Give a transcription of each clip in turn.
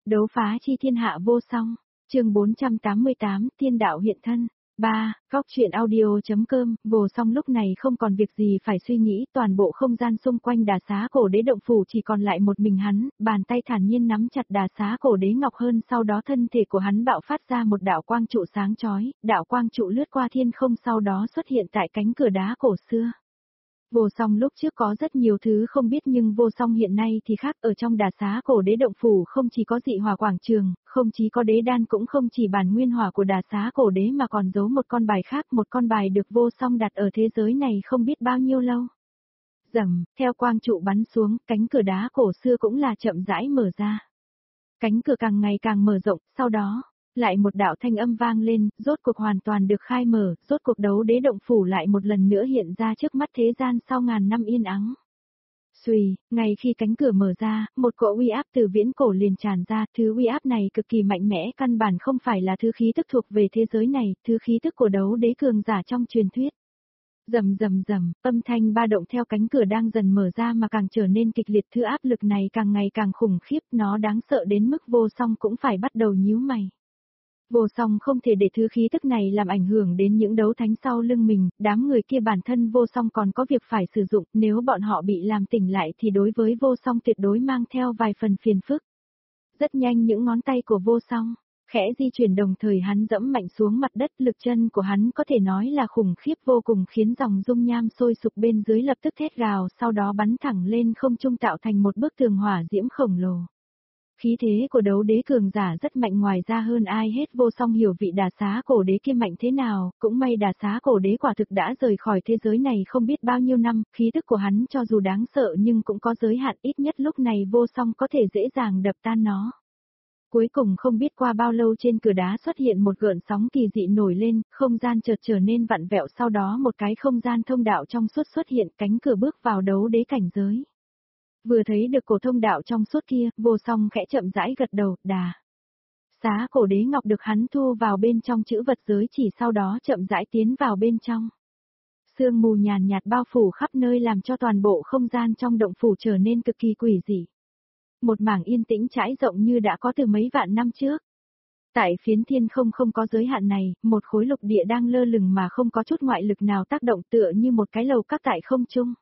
Đấu phá chi thiên hạ vô song, chương 488, tiên đạo hiện thân. 3. Góc truyện audio.com. Vô song lúc này không còn việc gì phải suy nghĩ, toàn bộ không gian xung quanh Đà Xá Cổ Đế động phủ chỉ còn lại một mình hắn, bàn tay thản nhiên nắm chặt Đà Xá Cổ Đế ngọc hơn, sau đó thân thể của hắn bạo phát ra một đạo quang trụ sáng chói, đạo quang trụ lướt qua thiên không sau đó xuất hiện tại cánh cửa đá cổ xưa. Vô song lúc trước có rất nhiều thứ không biết nhưng vô song hiện nay thì khác, ở trong Đà Xá Cổ Đế động phủ không chỉ có dị hỏa quảng trường, không chỉ có đế đan, cũng không chỉ bản nguyên hỏa của Đà Xá Cổ Đế mà còn giấu một con bài khác, một con bài được vô song đặt ở thế giới này không biết bao nhiêu lâu. Rầm, theo quang trụ bắn xuống, cánh cửa đá cổ xưa cũng là chậm rãi mở ra. Cánh cửa càng ngày càng mở rộng, sau đó lại một đạo thanh âm vang lên, rốt cuộc hoàn toàn được khai mở, rốt cuộc đấu đế động phủ lại một lần nữa hiện ra trước mắt thế gian sau ngàn năm yên ắng. Xuy, ngay khi cánh cửa mở ra, một cỗ uy áp từ viễn cổ liền tràn ra, thứ uy áp này cực kỳ mạnh mẽ, căn bản không phải là thứ khí tức thuộc về thế giới này, thứ khí tức của đấu đế cường giả trong truyền thuyết. Rầm rầm rầm, âm thanh ba động theo cánh cửa đang dần mở ra mà càng trở nên kịch liệt, thứ áp lực này càng ngày càng khủng khiếp, nó đáng sợ đến mức vô song cũng phải bắt đầu nhíu mày. Vô song không thể để thứ khí tức này làm ảnh hưởng đến những đấu thánh sau lưng mình, đám người kia bản thân vô song còn có việc phải sử dụng, nếu bọn họ bị làm tỉnh lại thì đối với vô song tuyệt đối mang theo vài phần phiền phức. Rất nhanh những ngón tay của vô song khẽ di chuyển, đồng thời hắn dẫm mạnh xuống mặt đất, lực chân của hắn có thể nói là khủng khiếp vô cùng, khiến dòng dung nham sôi sục bên dưới lập tức thét gào, sau đó bắn thẳng lên không trung tạo thành một bức tường hỏa diễm khổng lồ. Khí thế của đấu đế cường giả rất mạnh, ngoài ra hơn ai hết vô song hiểu vị Đà Xá Cổ Đế kia mạnh thế nào, cũng may Đà Xá Cổ Đế quả thực đã rời khỏi thế giới này không biết bao nhiêu năm, khí tức của hắn cho dù đáng sợ nhưng cũng có giới hạn, ít nhất lúc này vô song có thể dễ dàng đập tan nó. Cuối cùng không biết qua bao lâu trên cửa đá xuất hiện một gợn sóng kỳ dị nổi lên, không gian chợt trở nên vặn vẹo, sau đó một cái không gian thông đạo trong suốt xuất hiện, cánh cửa bước vào đấu đế cảnh giới. Vừa thấy được cổ thông đạo trong suốt kia, vô song khẽ chậm rãi gật đầu, Đà Xá Cổ Đế ngọc được hắn thu vào bên trong chữ vật giới chỉ, sau đó chậm rãi tiến vào bên trong. Sương mù nhàn nhạt bao phủ khắp nơi làm cho toàn bộ không gian trong động phủ trở nên cực kỳ quỷ dị. Một mảng yên tĩnh trải rộng như đã có từ mấy vạn năm trước. Tại phiến thiên không không có giới hạn này, một khối lục địa đang lơ lửng mà không có chút ngoại lực nào tác động, tựa như một cái lầu các tại không trung.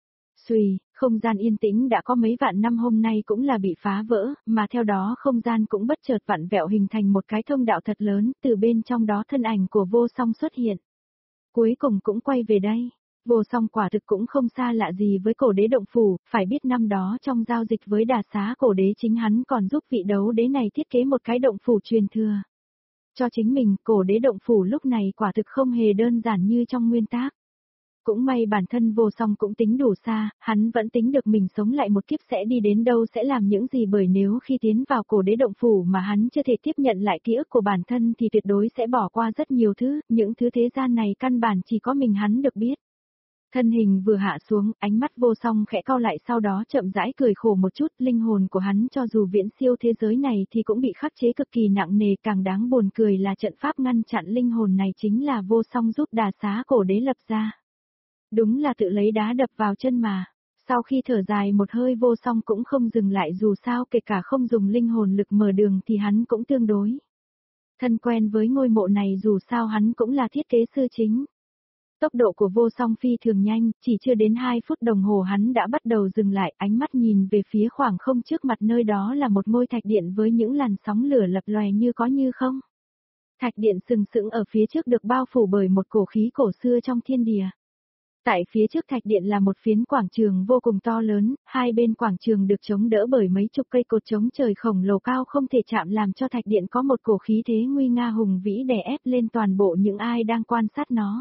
Xuy, không gian yên tĩnh đã có mấy vạn năm hôm nay cũng là bị phá vỡ, mà theo đó không gian cũng bất chợt vặn vẹo hình thành một cái thông đạo thật lớn, từ bên trong đó thân ảnh của vô song xuất hiện. Cuối cùng cũng quay về đây. Vô song quả thực cũng không xa lạ gì với cổ đế động phủ, phải biết năm đó trong giao dịch với Đà Xá Cổ Đế chính hắn còn giúp vị đấu đế này thiết kế một cái động phủ truyền thừa cho chính mình. Cổ đế động phủ lúc này quả thực không hề đơn giản như trong nguyên tác. Cũng may bản thân vô song cũng tính đủ xa, hắn vẫn tính được mình sống lại một kiếp sẽ đi đến đâu, sẽ làm những gì, bởi nếu khi tiến vào cổ đế động phủ mà hắn chưa thể tiếp nhận lại ký ức của bản thân thì tuyệt đối sẽ bỏ qua rất nhiều thứ, những thứ thế gian này căn bản chỉ có mình hắn được biết. Thân hình vừa hạ xuống, ánh mắt vô song khẽ cau lại, sau đó chậm rãi cười khổ một chút, linh hồn của hắn cho dù viễn siêu thế giới này thì cũng bị khắc chế cực kỳ nặng nề, càng đáng buồn cười là trận pháp ngăn chặn linh hồn này chính là vô song giúp Đà Xá Cổ Đế lập ra. Đúng là tự lấy đá đập vào chân mà. Sau khi thở dài một hơi, vô song cũng không dừng lại, dù sao kể cả không dùng linh hồn lực mở đường thì hắn cũng tương đối thân quen với ngôi mộ này, dù sao hắn cũng là thiết kế sư chính. Tốc độ của vô song phi thường nhanh, chỉ chưa đến 2 phút đồng hồ hắn đã bắt đầu dừng lại, ánh mắt nhìn về phía khoảng không trước mặt, nơi đó là một ngôi thạch điện với những làn sóng lửa lập lòe như có như không. Thạch điện sừng sững ở phía trước được bao phủ bởi một cổ khí cổ xưa trong thiên địa. Tại phía trước thạch điện là một phiến quảng trường vô cùng to lớn, hai bên quảng trường được chống đỡ bởi mấy chục cây cột chống trời khổng lồ cao không thể chạm, làm cho thạch điện có một cổ khí thế nguy nga hùng vĩ đè ép lên toàn bộ những ai đang quan sát nó.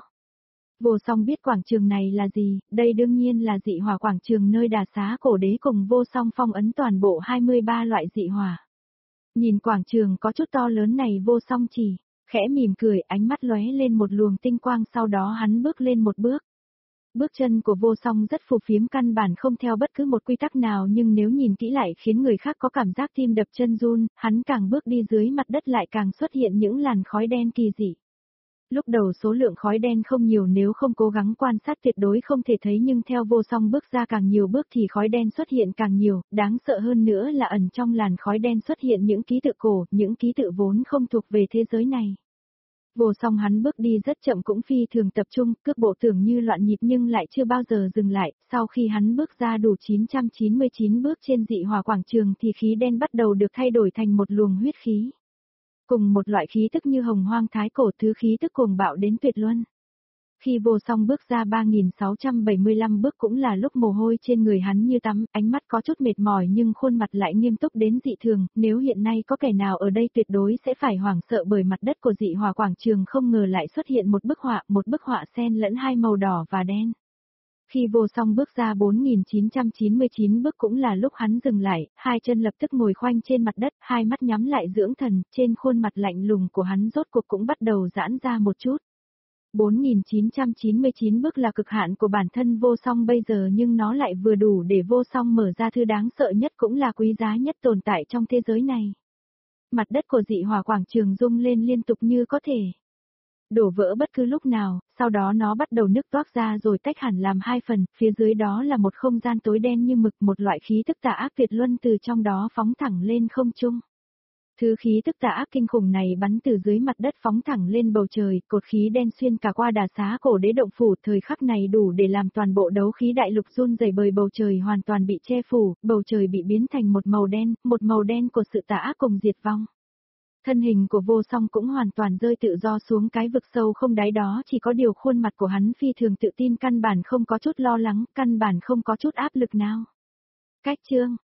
Vô song biết quảng trường này là gì, đây đương nhiên là dị hỏa quảng trường nơi Đà Xá Cổ Đế cùng vô song phong ấn toàn bộ 23 loại dị hỏa. Nhìn quảng trường có chút to lớn này, vô song chỉ khẽ mỉm cười, ánh mắt lóe lên một luồng tinh quang, sau đó hắn bước lên một bước. Bước chân của vô song rất phù phiếm, căn bản không theo bất cứ một quy tắc nào, nhưng nếu nhìn kỹ lại khiến người khác có cảm giác tim đập chân run, hắn càng bước đi dưới mặt đất lại càng xuất hiện những làn khói đen kỳ dị. Lúc đầu số lượng khói đen không nhiều, nếu không cố gắng quan sát tuyệt đối không thể thấy, nhưng theo Vô Song bước ra càng nhiều bước thì khói đen xuất hiện càng nhiều, đáng sợ hơn nữa là ẩn trong làn khói đen xuất hiện những ký tự cổ, những ký tự vốn không thuộc về thế giới này. Vô Song hắn bước đi rất chậm cũng phi thường tập trung, cước bộ tưởng như loạn nhịp nhưng lại chưa bao giờ dừng lại, sau khi hắn bước ra đủ 999 bước trên dị hỏa quảng trường thì khí đen bắt đầu được thay đổi thành một luồng huyết khí. Cùng một loại khí tức như hồng hoang thái cổ, thứ khí tức cuồng bạo đến tuyệt luân. Khi Vô Song bước ra 3675 bước cũng là lúc mồ hôi trên người hắn như tắm, ánh mắt có chút mệt mỏi nhưng khuôn mặt lại nghiêm túc đến dị thường, nếu hiện nay có kẻ nào ở đây tuyệt đối sẽ phải hoảng sợ bởi mặt đất của dị hỏa quảng trường không ngờ lại xuất hiện một bức họa xen lẫn hai màu đỏ và đen. Khi Vô Song bước ra 4999 bước cũng là lúc hắn dừng lại, hai chân lập tức ngồi khoanh trên mặt đất, hai mắt nhắm lại dưỡng thần, trên khuôn mặt lạnh lùng của hắn rốt cuộc cũng bắt đầu giãn ra một chút. 4999 bước là cực hạn của bản thân Vô Song bây giờ, nhưng nó lại vừa đủ để Vô Song mở ra thứ đáng sợ nhất cũng là quý giá nhất tồn tại trong thế giới này. Mặt đất của dị hỏa quảng trường rung lên liên tục như có thể đổ vỡ bất cứ lúc nào, sau đó nó bắt đầu nứt toác ra rồi tách hẳn làm hai phần, phía dưới đó là một không gian tối đen như mực, một loại khí tức tà ác tuyệt luân từ trong đó phóng thẳng lên không trung. Thứ khí tức tà ác kinh khủng này bắn từ dưới mặt đất phóng thẳng lên bầu trời, cột khí đen xuyên cả qua đà xá cổ đế động phủ, thời khắc này đủ để làm toàn bộ đấu khí đại lục run rẩy, bởi bầu trời hoàn toàn bị che phủ, bầu trời bị biến thành một màu đen của sự tà ác cùng diệt vong. Thân hình của Vô Song cũng hoàn toàn rơi tự do xuống cái vực sâu không đáy đó, chỉ có điều khuôn mặt của hắn phi thường tự tin, căn bản không có chút lo lắng, căn bản không có chút áp lực nào. Cách chương